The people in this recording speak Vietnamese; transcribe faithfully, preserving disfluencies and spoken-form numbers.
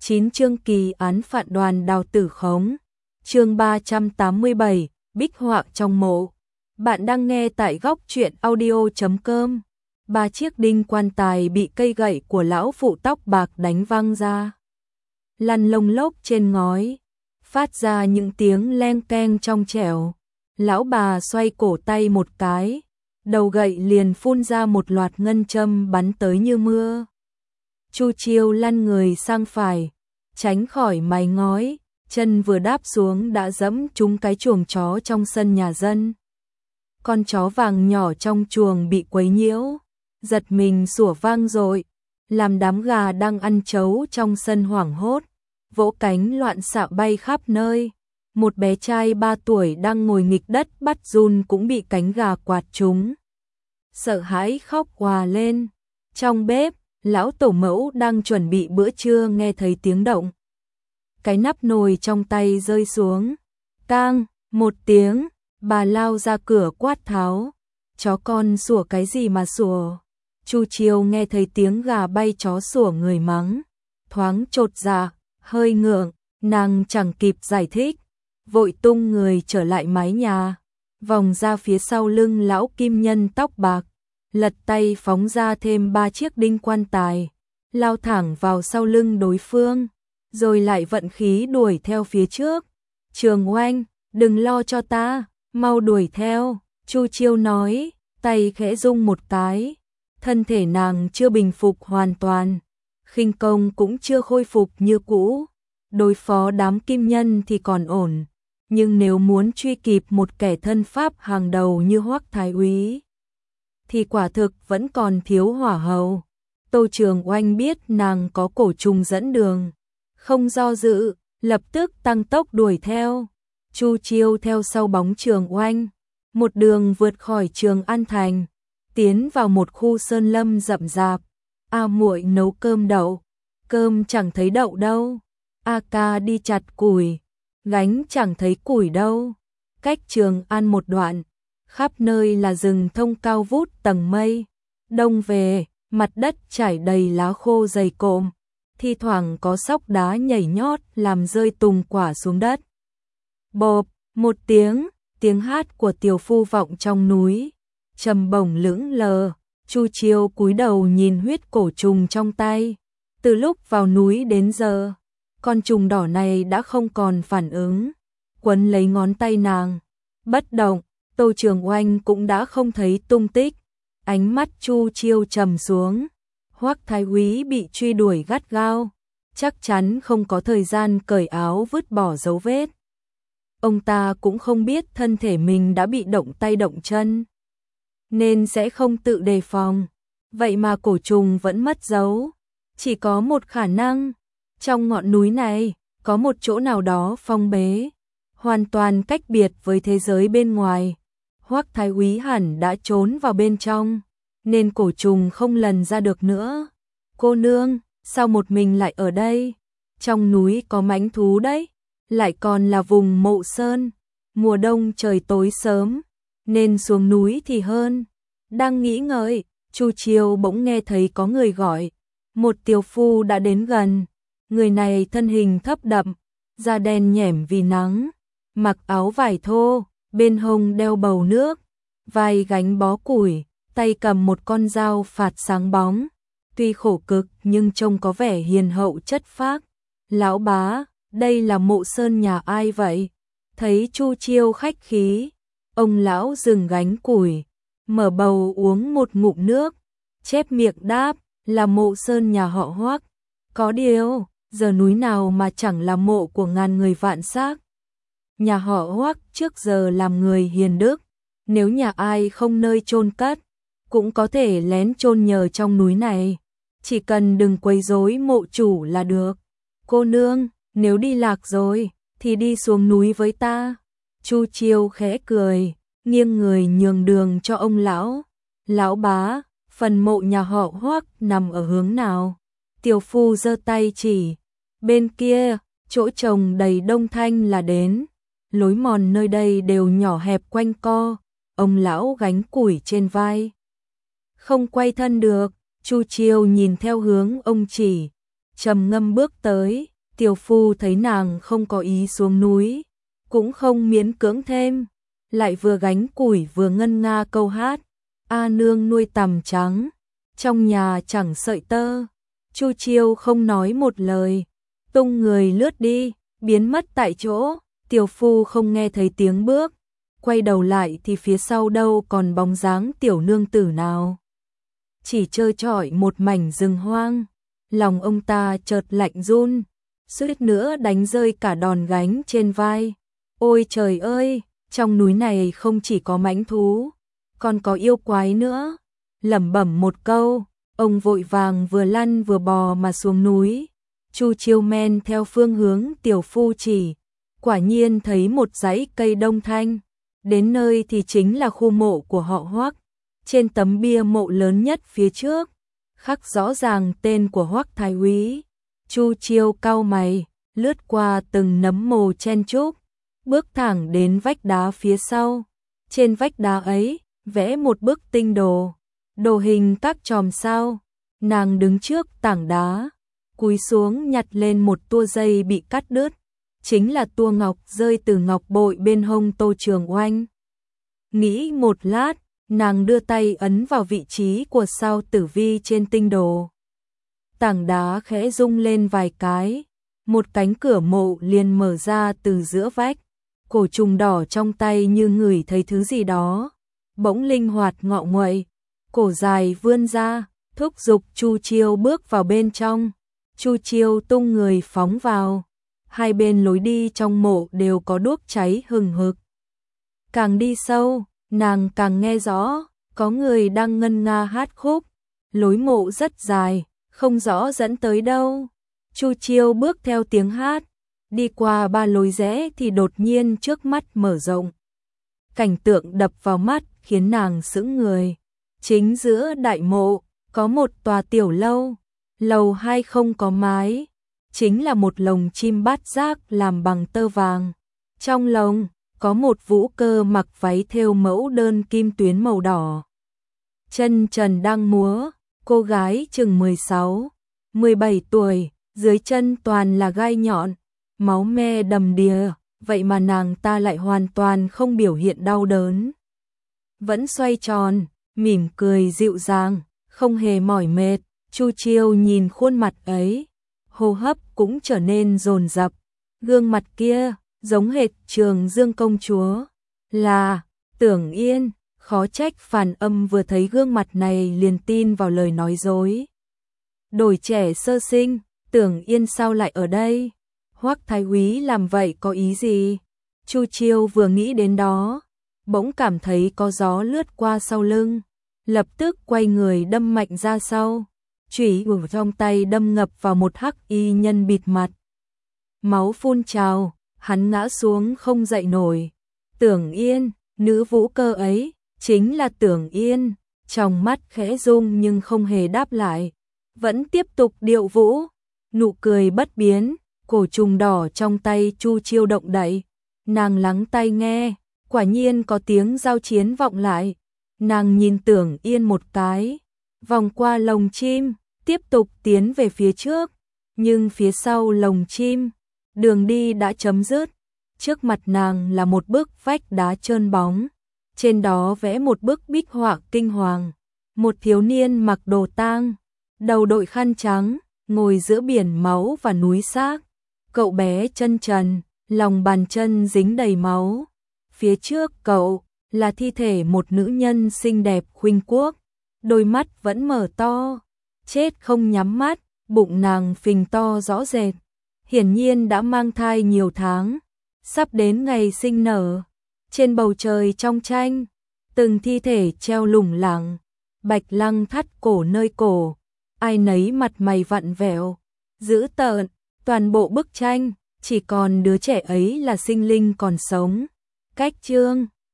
chín chương kỳ án phạt Đoàn Đào Tử Khống. Chương ba trăm tám mươi bảy, Bích họa trong mộ. Bạn đang nghe tại góc truyện audio chấm com. Ba chiếc đinh quan tài bị cây gậy của lão phụ tóc bạc đánh văng ra, lăn lông lốc trên ngói, phát ra những tiếng leng keng trong trẻo. Lão bà xoay cổ tay một cái, đầu gậy liền phun ra một loạt ngân châm bắn tới như mưa. Chu Chiêu lăn người sang phải, tránh khỏi mái ngói, chân vừa đáp xuống đã dẫm trúng cái chuồng chó trong sân nhà dân. Con chó vàng nhỏ trong chuồng bị quấy nhiễu, giật mình sủa vang dội, làm đám gà đang ăn trấu trong sân hoảng hốt, vỗ cánh loạn xạ bay khắp nơi. Một bé trai ba tuổi đang ngồi nghịch đất bắt giun cũng bị cánh gà quạt trúng, sợ hãi khóc òa lên. Trong bếp, lão tổ mẫu đang chuẩn bị bữa trưa nghe thấy tiếng động, cái nắp nồi trong tay rơi xuống, cang một tiếng, bà lao ra cửa quát tháo: chó con sủa cái gì mà sủa? Chu Chiêu nghe thấy tiếng gà bay chó sủa người mắng, thoáng chột dạ, hơi ngượng, nàng chẳng kịp giải thích, vội tung người trở lại mái nhà, vòng ra phía sau lưng lão kim nhân tóc bạc, lật tay phóng ra thêm ba chiếc đinh quan tài, lao thẳng vào sau lưng đối phương, rồi lại vận khí đuổi theo phía trước. Trường Oanh, đừng lo cho ta, mau đuổi theo, Chu Chiêu nói, tay khẽ rung một cái, thân thể nàng chưa bình phục hoàn toàn, khinh công cũng chưa khôi phục như cũ, đối phó đám kim nhân thì còn ổn, nhưng nếu muốn truy kịp một kẻ thân pháp hàng đầu như Hoắc Thái Úy thì quả thực vẫn còn thiếu hỏa hầu. Tô Trường Oanh biết nàng có cổ trùng dẫn đường, không do dự, lập tức tăng tốc đuổi theo. Chu Chiêu theo sau bóng Trường Oanh, một đường vượt khỏi Trường An Thành, tiến vào một khu sơn lâm rậm rạp. A muội nấu cơm đậu, cơm chẳng thấy đậu đâu. A ca đi chặt củi, gánh chẳng thấy củi đâu. Cách Trường An một đoạn, khắp nơi là rừng thông cao vút tầng mây. Đông về, mặt đất trải đầy lá khô dày cộm, thi thoảng có sóc đá nhảy nhót làm rơi tùng quả xuống đất. Bộp, một tiếng, tiếng hát của tiểu phu vọng trong núi, trầm bổng lững lờ. Chu Chiêu cúi đầu nhìn huyết cổ trùng trong tay. Từ lúc vào núi đến giờ, con trùng đỏ này đã không còn phản ứng, quấn lấy ngón tay nàng, bất động. Tô Trường Oanh cũng đã không thấy tung tích. Ánh mắt Chu Chiêu trầm xuống. Hoắc Thái Úy bị truy đuổi gắt gao, chắc chắn không có thời gian cởi áo vứt bỏ dấu vết. Ông ta cũng không biết thân thể mình đã bị động tay động chân, nên sẽ không tự đề phòng. Vậy mà cổ trùng vẫn mất dấu. Chỉ có một khả năng, trong ngọn núi này có một chỗ nào đó phong bế, hoàn toàn cách biệt với thế giới bên ngoài. Hoắc Thái Úy hẳn đã trốn vào bên trong, nên cổ trùng không lần ra được nữa. Cô nương, sao một mình lại ở đây? Trong núi có mãnh thú đấy, lại còn là vùng Mộ Sơn. Mùa đông trời tối sớm, nên xuống núi thì hơn. Đang nghĩ ngợi, Chu Chiêu bỗng nghe thấy có người gọi. Một tiểu phu đã đến gần. Người này thân hình thấp đậm, da đen nhẻm vì nắng, mặc áo vải thô, bên hông đeo bầu nước, vai gánh bó củi, tay cầm một con dao phạt sáng bóng. Tuy khổ cực nhưng trông có vẻ hiền hậu chất phác. Lão bá, đây là Mộ Sơn nhà ai vậy? Thấy Chu Chiêu khách khí, ông lão dừng gánh củi, mở bầu uống một ngụm nước, chép miệng đáp, là Mộ Sơn nhà họ Hoắc. Có điều, giờ núi nào mà chẳng là mộ của ngàn người vạn xác. Nhà họ Hoắc trước giờ làm người hiền đức, nếu nhà ai không nơi chôn cất, cũng có thể lén chôn nhờ trong núi này, chỉ cần đừng quấy rối mộ chủ là được. Cô nương, nếu đi lạc rồi, thì đi xuống núi với ta. Chu Chiêu khẽ cười, nghiêng người nhường đường cho ông lão. Lão bá, phần mộ nhà họ Hoắc nằm ở hướng nào? Tiểu phu giơ tay chỉ, bên kia, chỗ trồng đầy đông thanh là đến. Lối mòn nơi đây đều nhỏ hẹp quanh co. Ông lão gánh củi trên vai, không quay thân được. Chu Chiêu nhìn theo hướng ông chỉ, trầm ngâm bước tới, Tiểu phu thấy nàng không có ý xuống núi, cũng không miễn cưỡng thêm, lại vừa gánh củi vừa ngân nga câu hát, A nương nuôi tằm trắng, trong nhà chẳng sợi tơ. Chu Chiêu không nói một lời, tung người lướt đi, biến mất tại chỗ. Tiểu phu không nghe thấy tiếng bước, quay đầu lại thì phía sau đâu còn bóng dáng tiểu nương tử nào. Chỉ trơ trọi một mảnh rừng hoang, lòng ông ta chợt lạnh run, suýt nữa đánh rơi cả đòn gánh trên vai. Ôi trời ơi, trong núi này không chỉ có mãnh thú, còn có yêu quái nữa. Lẩm bẩm một câu, ông vội vàng vừa lăn vừa bò mà xuống núi. Chu Chiêu men theo phương hướng tiểu phu chỉ, quả nhiên thấy một dãy cây đông thanh. Đến nơi thì chính là khu mộ của họ Hoắc. Trên tấm bia mộ lớn nhất phía trước, khắc rõ ràng tên của Hoắc Thái Úy. Chu Chiêu cau mày, lướt qua từng nấm mồ chen chúc, bước thẳng đến vách đá phía sau. Trên vách đá ấy, vẽ một bức tinh đồ, đồ hình các chòm sao. Nàng đứng trước tảng đá, cúi xuống nhặt lên một tua dây bị cắt đứt, chính là tua ngọc rơi từ ngọc bội bên hông Tô Trường Oanh. Nghĩ một lát, nàng đưa tay ấn vào vị trí của sao tử vi trên tinh đồ. Tảng đá khẽ rung lên vài cái, một cánh cửa mộ liền mở ra từ giữa vách. Cổ trùng đỏ trong tay như ngửi thấy thứ gì đó, bỗng linh hoạt ngọ nguậy, cổ dài vươn ra, thúc giục Chu Chiêu bước vào bên trong. Chu Chiêu tung người phóng vào, hai bên lối đi trong mộ đều có đuốc cháy hừng hực. Càng đi sâu, nàng càng nghe rõ, có người đang ngân nga hát khúc. Lối mộ rất dài, không rõ dẫn tới đâu. Chu Chiêu bước theo tiếng hát, đi qua ba lối rẽ thì đột nhiên trước mắt mở rộng. Cảnh tượng đập vào mắt khiến nàng sững người. Chính giữa đại mộ, có một tòa tiểu lâu. Lầu hai không có mái, chính là một lồng chim bát giác làm bằng tơ vàng. Trong lồng, có một vũ cơ mặc váy thêu mẫu đơn kim tuyến màu đỏ. Chân trần đang múa, cô gái chừng mười sáu, mười bảy tuổi, dưới chân toàn là gai nhọn, máu me đầm đìa, vậy mà nàng ta lại hoàn toàn không biểu hiện đau đớn. Vẫn xoay tròn, mỉm cười dịu dàng, không hề mỏi mệt. Chu Chiêu nhìn khuôn mặt ấy, hô hấp cũng trở nên dồn dập. Gương mặt kia, giống hệt Trường Dương công chúa. Là, Tưởng Yên, khó trách Phàn Âm vừa thấy gương mặt này liền tin vào lời nói dối. Đổi trẻ sơ sinh, Tưởng Yên sao lại ở đây? Hoắc Thái Úy làm vậy có ý gì? Chu Chiêu vừa nghĩ đến đó, bỗng cảm thấy có gió lướt qua sau lưng, lập tức quay người đâm mạnh ra sau. Chủy ở trong tay đâm ngập vào một hắc y nhân bịt mặt. Máu phun trào, hắn ngã xuống không dậy nổi. Tưởng Yên, nữ vũ cơ ấy, chính là Tưởng Yên. Trong mắt khẽ rung nhưng không hề đáp lại, vẫn tiếp tục điệu vũ, nụ cười bất biến. Cổ trùng đỏ trong tay Chu Chiêu động đậy, nàng lắng tai nghe, quả nhiên có tiếng giao chiến vọng lại. Nàng nhìn Tưởng Yên một cái, vòng qua lồng chim, tiếp tục tiến về phía trước, nhưng phía sau lồng chim, đường đi đã chấm dứt. Trước mặt nàng là một bức vách đá trơn bóng, trên đó vẽ một bức bích họa kinh hoàng. Một thiếu niên mặc đồ tang, đầu đội khăn trắng, ngồi giữa biển máu và núi xác. Cậu bé chân trần, lòng bàn chân dính đầy máu. Phía trước cậu là thi thể một nữ nhân xinh đẹp khuynh quốc, đôi mắt vẫn mở to, chết không nhắm mắt, bụng nàng phình to rõ rệt, hiển nhiên đã mang thai nhiều tháng, sắp đến ngày sinh nở. Trên bầu trời trong tranh, từng thi thể treo lủng lẳng, bạch lăng thắt cổ nơi cổ, ai nấy mặt mày vặn vẹo, dữ tợn. Toàn bộ bức tranh, chỉ còn đứa trẻ ấy là sinh linh còn sống. Cách chương